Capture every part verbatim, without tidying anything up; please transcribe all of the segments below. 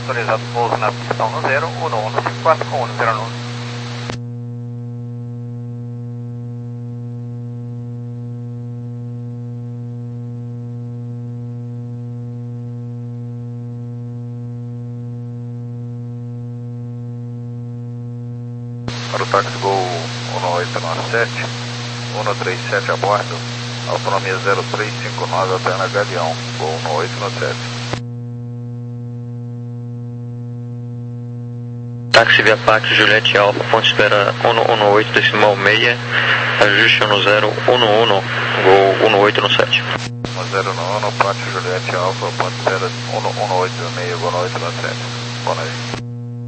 Autorizado pouso na pista um zero, um um cinco quatro com um zero nove. Para o táxi Gol um oito nove sete, um três sete a bordo, autonomia zero três cinco nove, alterna Galeão, Gol um oito nove sete. Táxi Via Pax Juliette Alfa, ponto espera um oito decimal seis, ajuste um zero um um, Gol um oito nove sete. um zero um um, Pátio Juliette Alfa, ponto espera um oito seis, Gol um oito nove sete. Boa noite.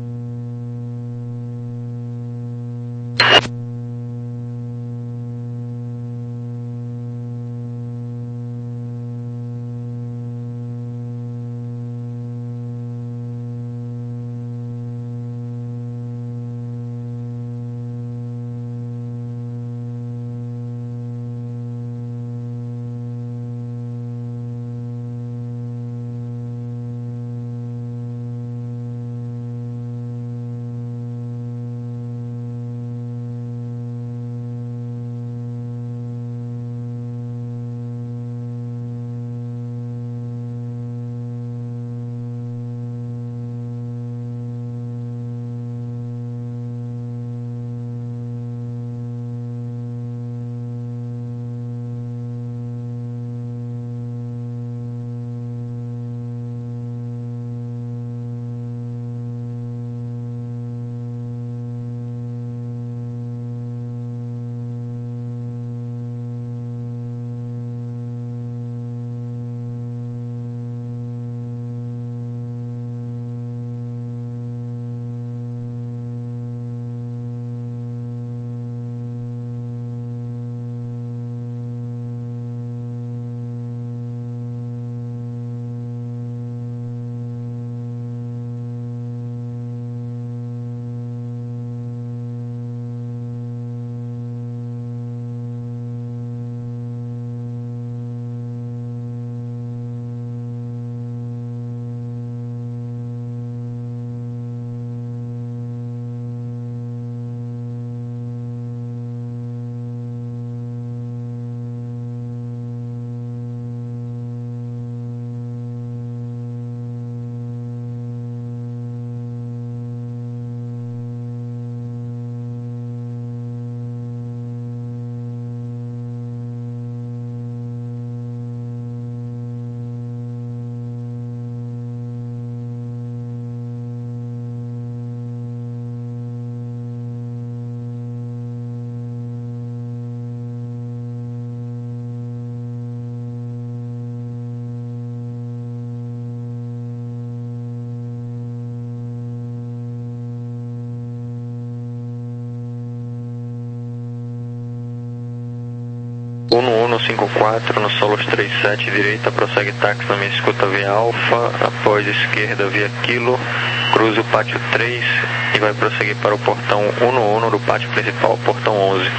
um um cinco quatro no Solos trinta e sete, direita, prossegue táxi na minha escuta via Alfa, após esquerda via Kilo, cruza o pátio três e vai prosseguir para o portão um um do pátio principal, portão onze.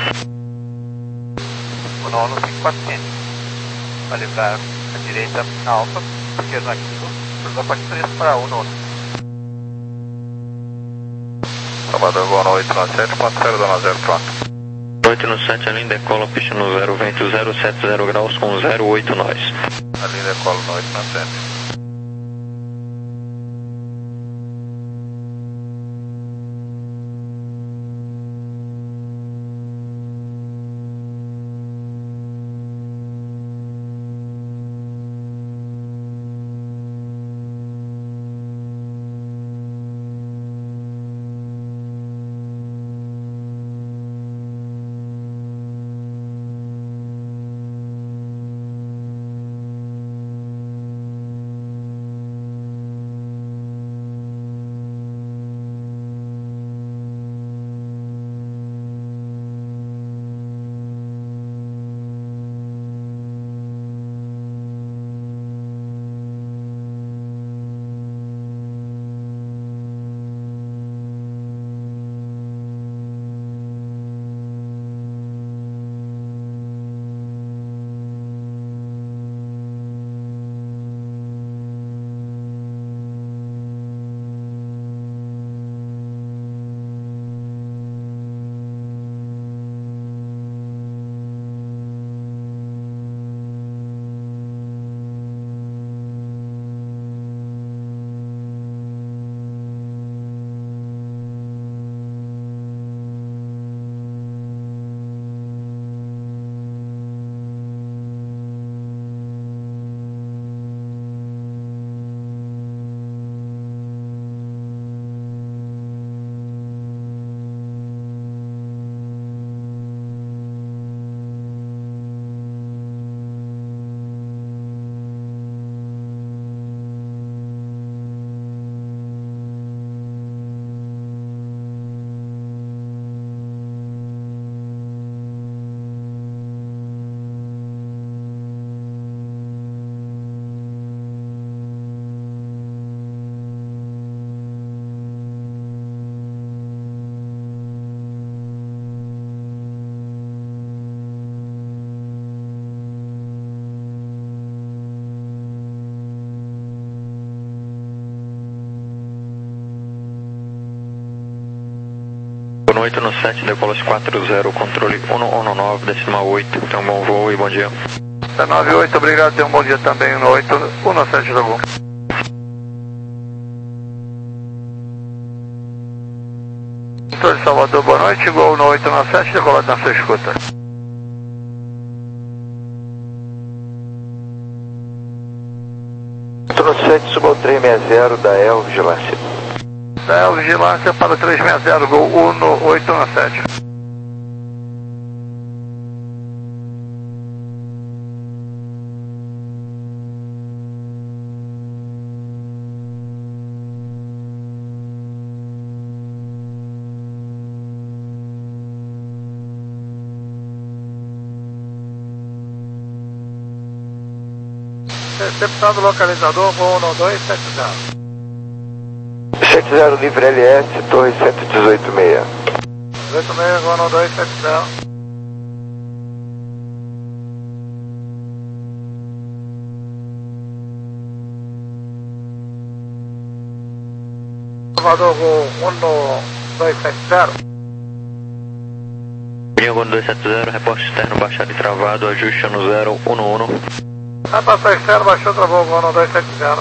um um cinco quatro cinco. Vai livrar a direita na Alfa, esquerda na Kilo, cruza o pátio três para um um. Salvador Gol um oito nove sete, ponto zero dois zero quatro. oito nove sete, a linha decola, pista no zero, vento zero sete zero graus com zero oito nós. A linha decola no oito nove sete. um oito um sete, decola-se quatro zero, controle um um nove, decimal oito. Tenha um bom voo e bom dia. Tá nove oito, obrigado, tenha um bom dia também, um oito um sete, Jogou. Controle de Salvador, boa noite, Gol um oito um sete, decolado na sua escuta. sete, suba ao três seis zero da El Vigilância. Da El Vigilância para o três seis zero, Gol um oito um sete. Receptado localizador, Gol um dois sete zero. sete zero, livre L S, torre cento e dezoito seis. dezoito seis, Gol um dois sete zero. Salvador, Gol um dois sete zero. Gol um dois sete zero, reporte externo baixado e travado, ajuste no zero um um. Repassou externo, baixou, travou, Gol um dois sete zero.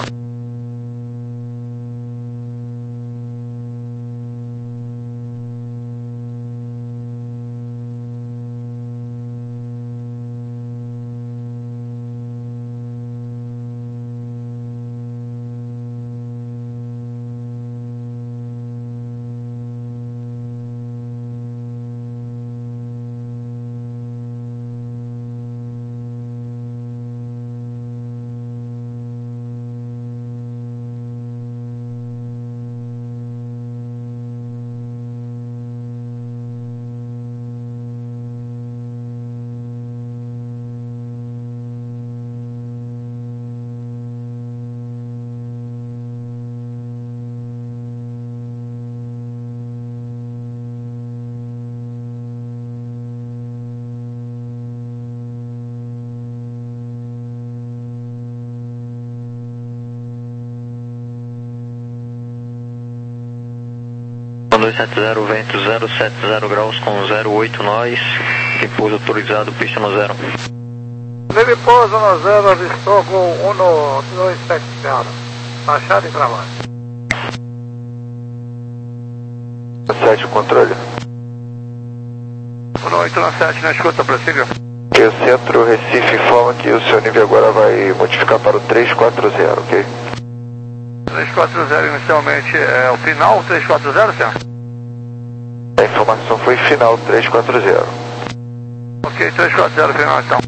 um dois sete zero, vento zero sete zero graus com zero oito nós, e pouso autorizado, pista no zero. Leve pouso no zero, avistou Gol um dois sete zero. Baixado e travado. sete, controle. um oito um sete, na escuta, prossiga. E o centro Recife informa que o seu nível agora vai modificar para o três quatro zero, ok? três quatro zero inicialmente é o final, três quatro zero, senhor? A informação foi final, três quatro zero. Ok, três quatro zero final então.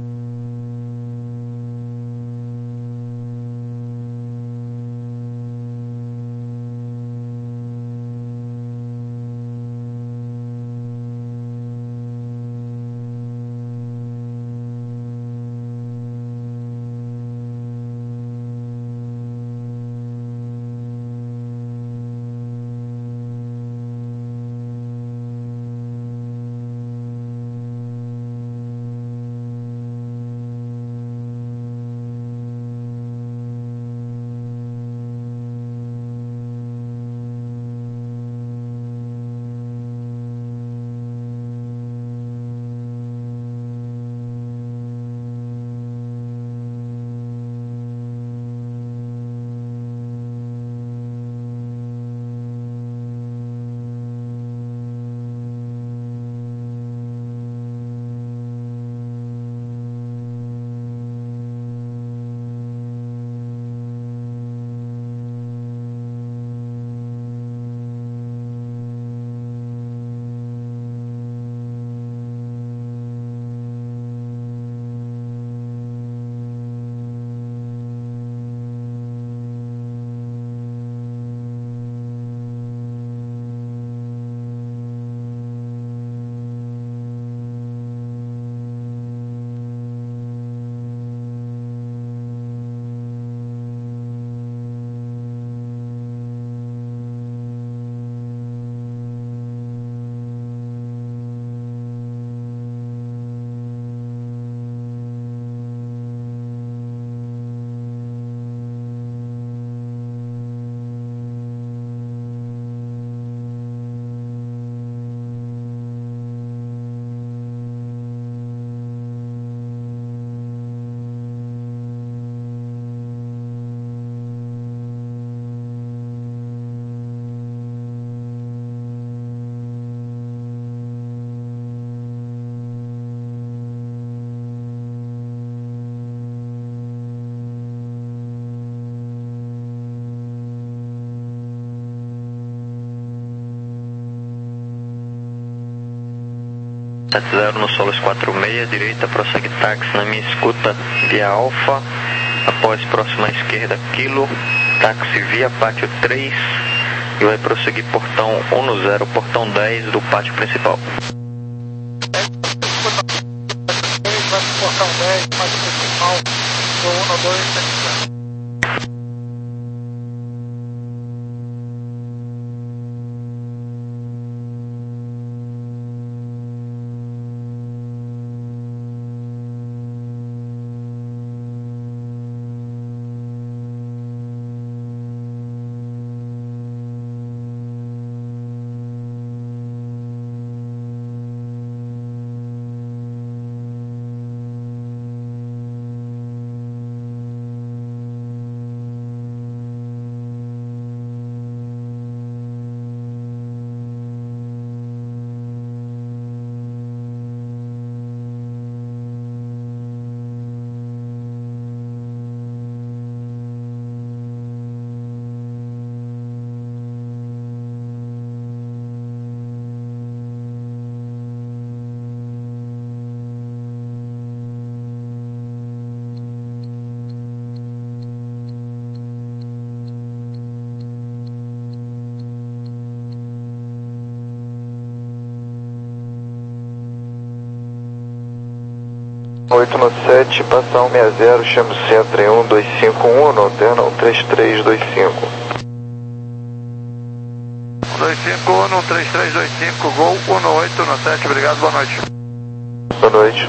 sete zero no Solos quatro seis, direita, prossegue táxi na minha escuta via Alfa, após próxima à esquerda, quilo, táxi via pátio três e vai prosseguir portão um zero, portão dez do pátio principal. Vai pro portão dez, pátio principal, do um dois sete. oito nove sete, passa um seis zero, chama o centro em um dois cinco um, não alterna um três três dois cinco. um dois cinco um, um três três dois cinco, Gol um oito um sete, obrigado, boa noite. Boa noite.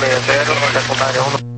seis zero, secundária um.